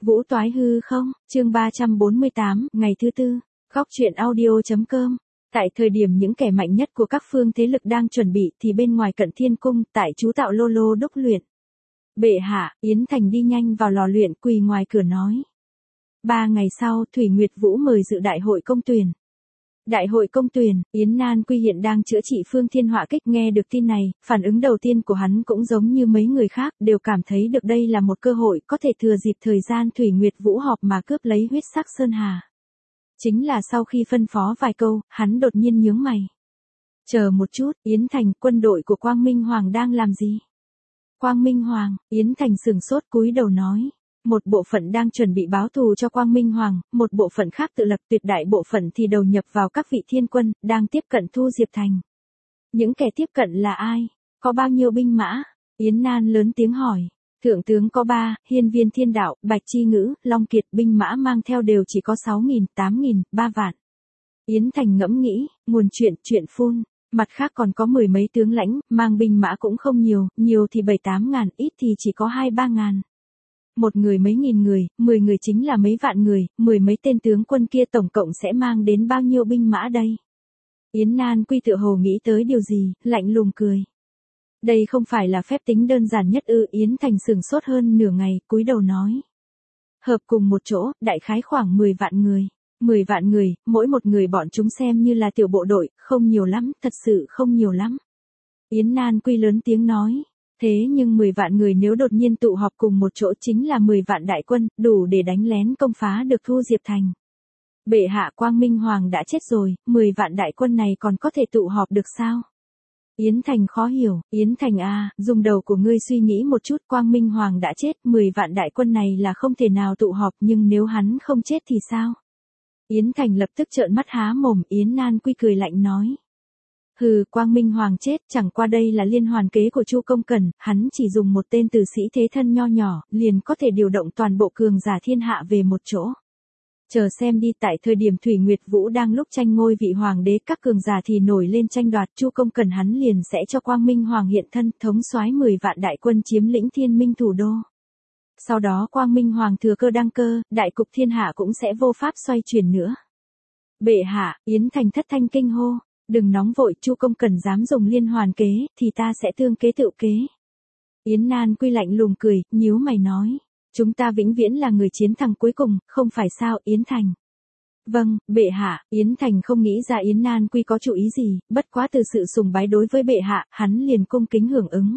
Vũ toái hư không, chương 348, ngày thứ tư, góc truyện audio.com. Tại thời điểm những kẻ mạnh nhất của các phương thế lực đang chuẩn bị thì bên ngoài Cận Thiên Cung, tại chú tạo lô lô đúc luyện. Bệ hạ, Yến Thành đi nhanh vào lò luyện quỳ ngoài cửa nói. 3 ngày sau, Thủy Nguyệt Vũ mời dự đại hội công tuyển. Đại hội công tuyển, Yến Nan Quy hiện đang chữa trị Phương Thiên Họa Kích. Nghe được tin này, phản ứng đầu tiên của hắn cũng giống như mấy người khác, đều cảm thấy được đây là một cơ hội có thể thừa dịp thời gian Thủy Nguyệt Vũ họp mà cướp lấy huyết sắc Sơn Hà. Chính là sau khi phân phó vài câu, hắn đột nhiên nhướng mày. Chờ một chút, Yến Thành, quân đội của Quang Minh Hoàng đang làm gì? Quang Minh Hoàng, Yến Thành sửng sốt cúi đầu nói. Một bộ phận đang chuẩn bị báo thù cho Quang Minh Hoàng, một bộ phận khác tự lập, tuyệt đại bộ phận thì đầu nhập vào các vị thiên quân, đang tiếp cận Thu Diệp Thành. Những kẻ tiếp cận là ai? Có bao nhiêu binh mã? Yến Nan lớn tiếng hỏi. Thượng tướng có 3, Hiên Viên Thiên Đạo, Bạch Chi Ngữ, Long Kiệt, binh mã mang theo đều chỉ có 6.000, 8.000, 3 vạn. Yến Thành ngẫm nghĩ, nguồn chuyện phun. Mặt khác còn có 10 mấy tướng lãnh, mang binh mã cũng không nhiều, nhiều thì 7-8 ngàn, ít thì chỉ có 2-3 ngàn. Một người mấy nghìn người, 10 người chính là mấy vạn người, 10 mấy tên tướng quân kia tổng cộng sẽ mang đến bao nhiêu binh mã đây? Yến Nan Quy tựa hồ nghĩ tới điều gì, lạnh lùng cười. Đây không phải là phép tính đơn giản nhất ư? Yến Thành sửng sốt hơn nửa ngày, cúi đầu nói. Hợp cùng một chỗ, đại khái khoảng 10 vạn người. 10 vạn người, mỗi một người bọn chúng xem như là tiểu bộ đội, không nhiều lắm, thật sự không nhiều lắm. Yến Nan Quy lớn tiếng nói. Thế nhưng 10 vạn người nếu đột nhiên tụ họp cùng một chỗ chính là 10 vạn đại quân, đủ để đánh lén công phá được Thu Diệp Thành. Bệ hạ, Quang Minh Hoàng đã chết rồi, 10 vạn đại quân này còn có thể tụ họp được sao? Yến Thành khó hiểu. Yến Thành à, dùng đầu của ngươi suy nghĩ một chút, Quang Minh Hoàng đã chết, 10 vạn đại quân này là không thể nào tụ họp, nhưng nếu hắn không chết thì sao? Yến Thành lập tức trợn mắt há mồm. Yến Nan Quy cười lạnh nói. Hừ, Quang Minh Hoàng chết, chẳng qua đây là liên hoàn kế của Chu Công Cẩn, hắn chỉ dùng một tên tử sĩ thế thân nho nhỏ, liền có thể điều động toàn bộ cường giả thiên hạ về một chỗ. Chờ xem đi, tại thời điểm Thủy Nguyệt Vũ đang lúc tranh ngôi vị hoàng đế, các cường giả thì nổi lên tranh đoạt, Chu Công Cẩn hắn liền sẽ cho Quang Minh Hoàng hiện thân, thống soái 10 vạn đại quân chiếm lĩnh Thiên Minh thủ đô. Sau đó Quang Minh Hoàng thừa cơ đăng cơ, đại cục thiên hạ cũng sẽ vô pháp xoay chuyển nữa. Bệ hạ, Yến Thành thất thanh kinh hô. Đừng nóng vội, Chu Công Cẩn dám dùng liên hoàn kế, thì ta sẽ tương kế tự kế. Yến Nan Quy lạnh lùng cười, nhíu mày nói. Chúng ta vĩnh viễn là người chiến thắng cuối cùng, không phải sao, Yến Thành? Vâng, bệ hạ. Yến Thành không nghĩ ra Yến Nan Quy có chủ ý gì, bất quá từ sự sùng bái đối với bệ hạ, hắn liền cung kính hưởng ứng.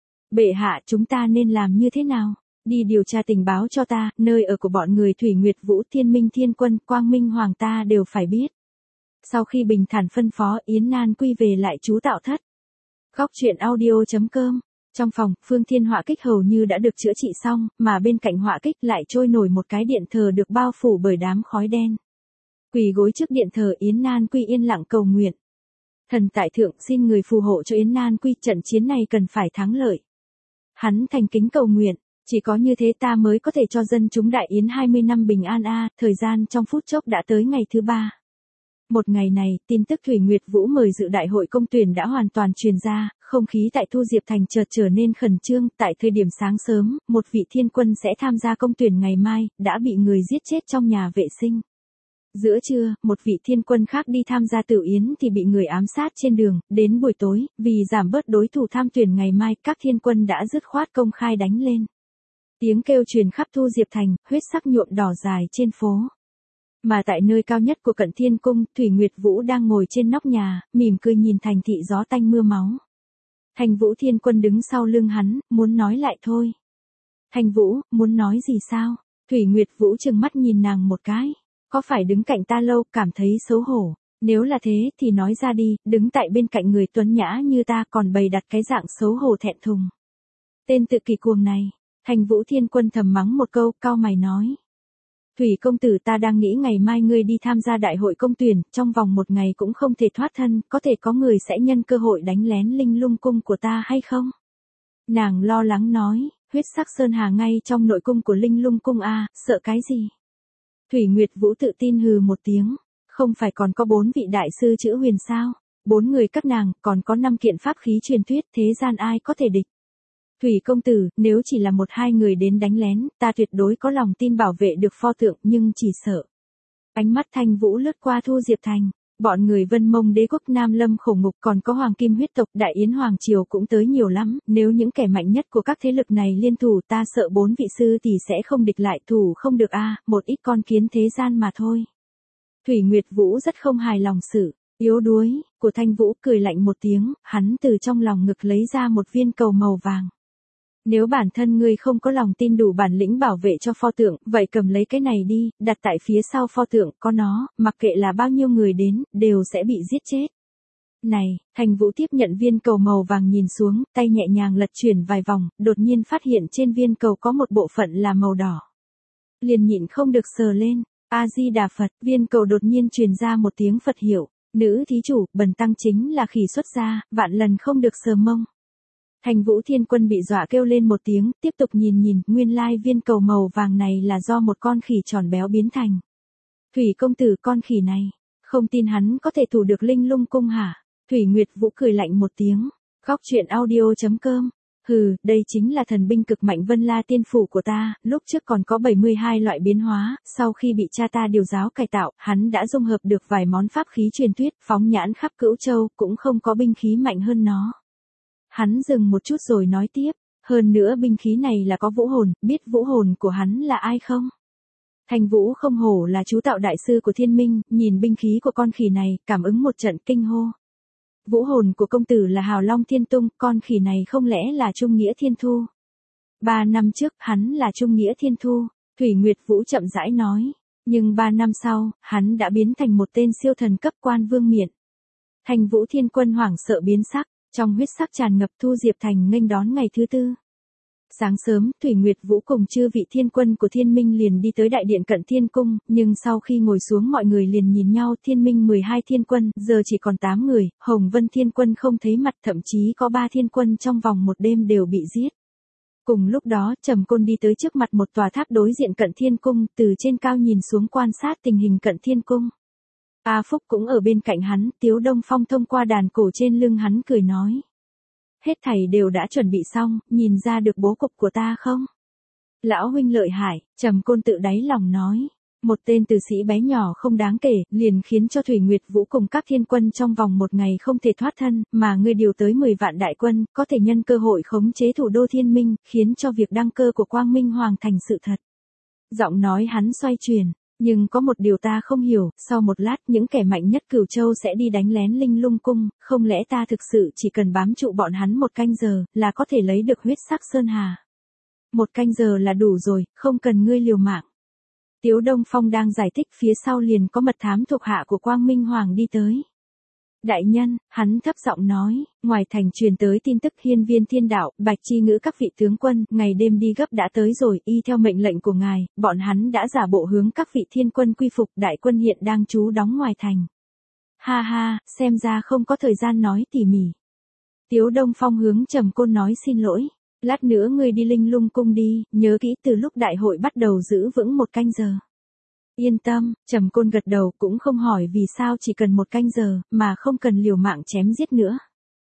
Bệ hạ, chúng ta nên làm như thế nào? Đi điều tra tình báo cho ta, nơi ở của bọn người Thủy Nguyệt Vũ, Thiên Minh Thiên Quân, Quang Minh Hoàng ta đều phải biết. Sau khi bình thản phân phó, Yến Nan Quy về lại chú tạo thất. Góc truyện audio.com. Trong phòng, Phương Thiên Họa Kích hầu như đã được chữa trị xong, mà bên cạnh Họa Kích lại trôi nổi một cái điện thờ được bao phủ bởi đám khói đen. Quỳ gối trước điện thờ, Yến Nan Quy yên lặng cầu nguyện. Thần tại thượng, xin người phù hộ cho Yến Nan Quy, trận chiến này cần phải thắng lợi. Hắn thành kính cầu nguyện, chỉ có như thế ta mới có thể cho dân chúng Đại Yến 20 năm bình an a. Thời gian trong phút chốc đã tới ngày thứ 3. Một ngày này, tin tức Thủy Nguyệt Vũ mời dự đại hội công tuyển đã hoàn toàn truyền ra, không khí tại Thu Diệp Thành chợt trở nên khẩn trương. Tại thời điểm sáng sớm, một vị thiên quân sẽ tham gia công tuyển ngày mai, đã bị người giết chết trong nhà vệ sinh. Giữa trưa, một vị thiên quân khác đi tham gia tử yến thì bị người ám sát trên đường. Đến buổi tối, vì giảm bớt đối thủ tham tuyển ngày mai, các thiên quân đã dứt khoát công khai đánh lên. Tiếng kêu truyền khắp Thu Diệp Thành, huyết sắc nhuộm đỏ dài trên phố. Mà tại nơi cao nhất của Cận Thiên Cung, Thủy Nguyệt Vũ đang ngồi trên nóc nhà, mỉm cười nhìn thành thị gió tanh mưa máu. Hành Vũ Thiên Quân đứng sau lưng hắn, muốn nói lại thôi. Hành Vũ, muốn nói gì sao? Thủy Nguyệt Vũ trừng mắt nhìn nàng một cái. Có phải đứng cạnh ta lâu, cảm thấy xấu hổ? Nếu là thế thì nói ra đi, đứng tại bên cạnh người tuấn nhã như ta còn bày đặt cái dạng xấu hổ thẹn thùng. Tên tự kỳ cuồng này. Hành Vũ Thiên Quân thầm mắng một câu, cau mày nói. Thủy công tử, ta đang nghĩ ngày mai ngươi đi tham gia đại hội công tuyển, trong vòng một ngày cũng không thể thoát thân, có thể có người sẽ nhân cơ hội đánh lén Linh Lung cung của ta hay không? Nàng lo lắng nói, huyết sắc Sơn Hà ngay trong nội cung của Linh Lung cung a, sợ cái gì? Thủy Nguyệt Vũ tự tin hừ một tiếng, không phải còn có 4 vị đại sư chữ huyền sao? 4 người các nàng, còn có 5 kiện pháp khí truyền thuyết, thế gian ai có thể địch? Thủy công tử, nếu chỉ là một hai người đến đánh lén, ta tuyệt đối có lòng tin bảo vệ được pho tượng, nhưng chỉ sợ. Ánh mắt Thanh Vũ lướt qua Thu Diệp Thành. Bọn người Vân Mông đế quốc Nam Lâm khổ ngục, còn có Hoàng Kim huyết tộc Đại Yến Hoàng Triều cũng tới nhiều lắm, nếu những kẻ mạnh nhất của các thế lực này liên thủ, ta sợ 4 vị sư tỷ sẽ không địch lại, thủ không được a, một ít con kiến thế gian mà thôi. Thủy Nguyệt Vũ rất không hài lòng sự yếu đuối của Thanh Vũ, cười lạnh một tiếng, hắn từ trong lòng ngực lấy ra một viên cầu màu vàng. Nếu bản thân ngươi không có lòng tin đủ bản lĩnh bảo vệ cho pho tượng, vậy cầm lấy cái này đi, đặt tại phía sau pho tượng, có nó, mặc kệ là bao nhiêu người đến, đều sẽ bị giết chết. Này, Thanh Vũ tiếp nhận viên cầu màu vàng, nhìn xuống, tay nhẹ nhàng lật chuyển vài vòng, đột nhiên phát hiện trên viên cầu có một bộ phận là màu đỏ. Liền nhịn không được sờ lên, A-di-đà Phật, viên cầu đột nhiên truyền ra một tiếng Phật hiệu, nữ thí chủ, bần tăng chính là khỉ xuất gia, vạn lần không được sờ mông. Thanh Vũ Thiên Quân bị dọa kêu lên một tiếng, tiếp tục nhìn, nguyên lai viên cầu màu vàng này là do một con khỉ tròn béo biến thành. Thủy công tử, con khỉ này, không tin hắn có thể thủ được Linh Lung cung hả? Thủy Nguyệt Vũ cười lạnh một tiếng, góc truyện audio.com. Hừ, đây chính là thần binh cực mạnh Vân La Tiên Phủ của ta, lúc trước còn có 72 loại biến hóa, sau khi bị cha ta điều giáo cải tạo, hắn đã dung hợp được vài món pháp khí truyền thuyết, phóng nhãn khắp Cửu Châu, cũng không có binh khí mạnh hơn nó. Hắn dừng một chút rồi nói tiếp, hơn nữa binh khí này là có vũ hồn, biết vũ hồn của hắn là ai không? Thanh Vũ không hổ là chú tạo đại sư của Thiên Minh, nhìn binh khí của con khỉ này, cảm ứng một trận kinh hô. Vũ hồn của công tử là Hào Long Thiên Tung, con khỉ này không lẽ là Trung Nghĩa Thiên Thu? 3 năm trước, hắn là Trung Nghĩa Thiên Thu, Thủy Nguyệt Vũ chậm rãi nói, nhưng 3 năm sau, hắn đã biến thành một tên siêu thần cấp quan vương miện. Thanh Vũ Thiên Quân hoảng sợ biến sắc. Trong huyết sắc tràn ngập, Thu Diệp Thành nghênh đón ngày thứ tư. Sáng sớm, Thủy Nguyệt Vũ cùng chư vị thiên quân của Thiên Minh liền đi tới đại điện Cận Thiên Cung, nhưng sau khi ngồi xuống mọi người liền nhìn nhau, Thiên Minh 12 thiên quân, giờ chỉ còn 8 người, Hồng Vân Thiên Quân không thấy mặt, thậm chí có 3 thiên quân trong vòng một đêm đều bị giết. Cùng lúc đó, Trầm Côn đi tới trước mặt một tòa tháp đối diện Cận Thiên Cung, từ trên cao nhìn xuống quan sát tình hình Cận Thiên Cung. A Phúc cũng ở bên cạnh hắn, Tiếu Đông Phong thông qua đàn cổ trên lưng hắn cười nói. Hết thảy đều đã chuẩn bị xong, nhìn ra được bố cục của ta không? Lão huynh lợi hại, Trầm Côn tự đáy lòng nói. Một tên tử sĩ bé nhỏ không đáng kể, liền khiến cho Thủy Nguyệt Vũ cùng các thiên quân trong vòng một ngày không thể thoát thân, mà ngươi điều tới 10 vạn đại quân, có thể nhân cơ hội khống chế thủ đô Thiên Minh, khiến cho việc đăng cơ của Quang Minh Hoàng thành sự thật. Giọng nói hắn xoay chuyển. Nhưng có một điều ta không hiểu, sau một lát những kẻ mạnh nhất Cửu Châu sẽ đi đánh lén Linh Lung cung, không lẽ ta thực sự chỉ cần bám trụ bọn hắn một canh giờ, là có thể lấy được huyết sắc sơn hà? Một canh giờ là đủ rồi, không cần ngươi liều mạng. Tiếu Đông Phong đang giải thích, phía sau liền có mật thám thuộc hạ của Quang Minh Hoàng đi tới. Đại nhân, hắn thấp giọng nói, ngoài thành truyền tới tin tức Hiên Viên Thiên Đạo, Bạch Chi Ngữ các vị tướng quân, ngày đêm đi gấp đã tới rồi, y theo mệnh lệnh của ngài, bọn hắn đã giả bộ hướng các vị thiên quân quy phục, đại quân hiện đang trú đóng ngoài thành. Ha ha, xem ra không có thời gian nói tỉ mỉ. Tiếu Đông Phong hướng Trầm Côn nói xin lỗi, lát nữa ngươi đi Linh Lung cung đi, nhớ kỹ từ lúc đại hội bắt đầu giữ vững 1 canh giờ. Yên tâm, Trầm Côn gật đầu, cũng không hỏi vì sao chỉ cần 1 canh giờ, mà không cần liều mạng chém giết nữa.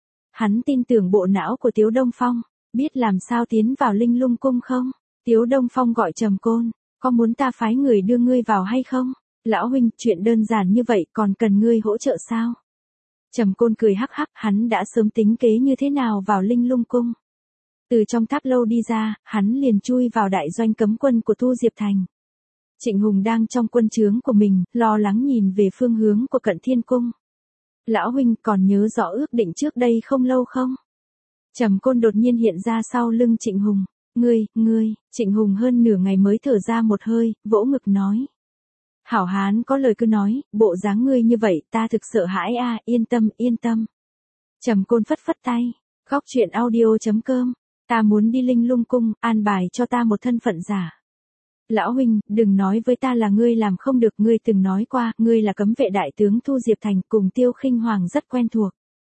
Hắn tin tưởng bộ não của Tiếu Đông Phong, biết làm sao tiến vào Linh Lung cung không? Tiếu Đông Phong gọi Trầm Côn, có muốn ta phái người đưa ngươi vào hay không? Lão huynh, chuyện đơn giản như vậy còn cần ngươi hỗ trợ sao? Trầm Côn cười hắc hắc, hắn đã sớm tính kế như thế nào vào Linh Lung cung. Từ trong tháp lâu đi ra, hắn liền chui vào đại doanh cấm quân của Thu Diệp Thành. Trịnh Hùng đang trong quân trướng của mình, lo lắng nhìn về phương hướng của Cận Thiên Cung. Lão huynh còn nhớ rõ ước định trước đây không lâu không? Trầm Côn đột nhiên hiện ra sau lưng Trịnh Hùng. Ngươi, Trịnh Hùng hơn nửa ngày mới thở ra một hơi, vỗ ngực nói. Hảo hán có lời cứ nói, bộ dáng ngươi như vậy ta thực sợ hãi a, yên tâm. Trầm Côn phất phất tay, góc truyện audio.com, ta muốn đi Linh Lung cung, an bài cho ta một thân phận giả. Lão huynh, đừng nói với ta là ngươi làm không được, ngươi từng nói qua, ngươi là cấm vệ đại tướng Thu Diệp Thành, cùng Tiêu Khinh Hoàng rất quen thuộc.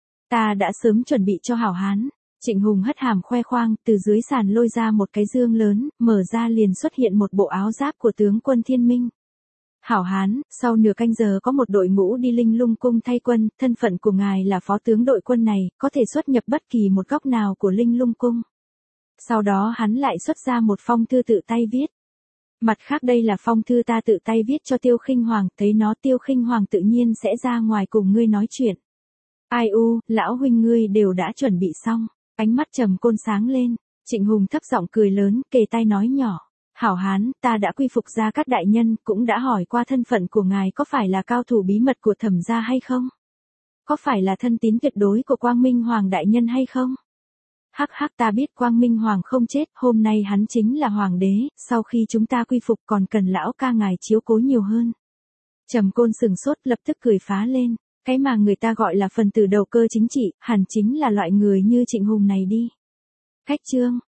Ta đã sớm chuẩn bị cho hảo hán. Trịnh Hùng hất hàm khoe khoang, từ dưới sàn lôi ra một cái dương lớn, mở ra liền xuất hiện một bộ áo giáp của tướng quân Thiên Minh. Hảo hán, sau nửa canh giờ có một đội ngũ đi Linh Lung cung thay quân, thân phận của ngài là phó tướng đội quân này, có thể xuất nhập bất kỳ một góc nào của Linh Lung cung. Sau đó hắn lại xuất ra một phong thư tự tay viết. Mặt khác đây là phong thư ta tự tay viết cho Tiêu Khinh Hoàng, thấy nó Tiêu Khinh Hoàng tự nhiên sẽ ra ngoài cùng ngươi nói chuyện. Ai u, lão huynh ngươi đều đã chuẩn bị xong. Ánh mắt Trầm Côn sáng lên, Trịnh Hùng thấp giọng cười lớn, kề tai nói nhỏ. Hảo hán, ta đã quy phục Gia Cát đại nhân, cũng đã hỏi qua thân phận của ngài có phải là cao thủ bí mật của Thẩm gia hay không? Có phải là thân tín tuyệt đối của Quang Minh Hoàng đại nhân hay không? Hắc hắc, ta biết Quang Minh Hoàng không chết, hôm nay hắn chính là hoàng đế, sau khi chúng ta quy phục còn cần lão ca ngài chiếu cố nhiều hơn. Trầm Côn sừng sốt lập tức cười phá lên, cái mà người ta gọi là phần tử đầu cơ chính trị, hẳn chính là loại người như Trịnh Hùng này đi. Khách trương,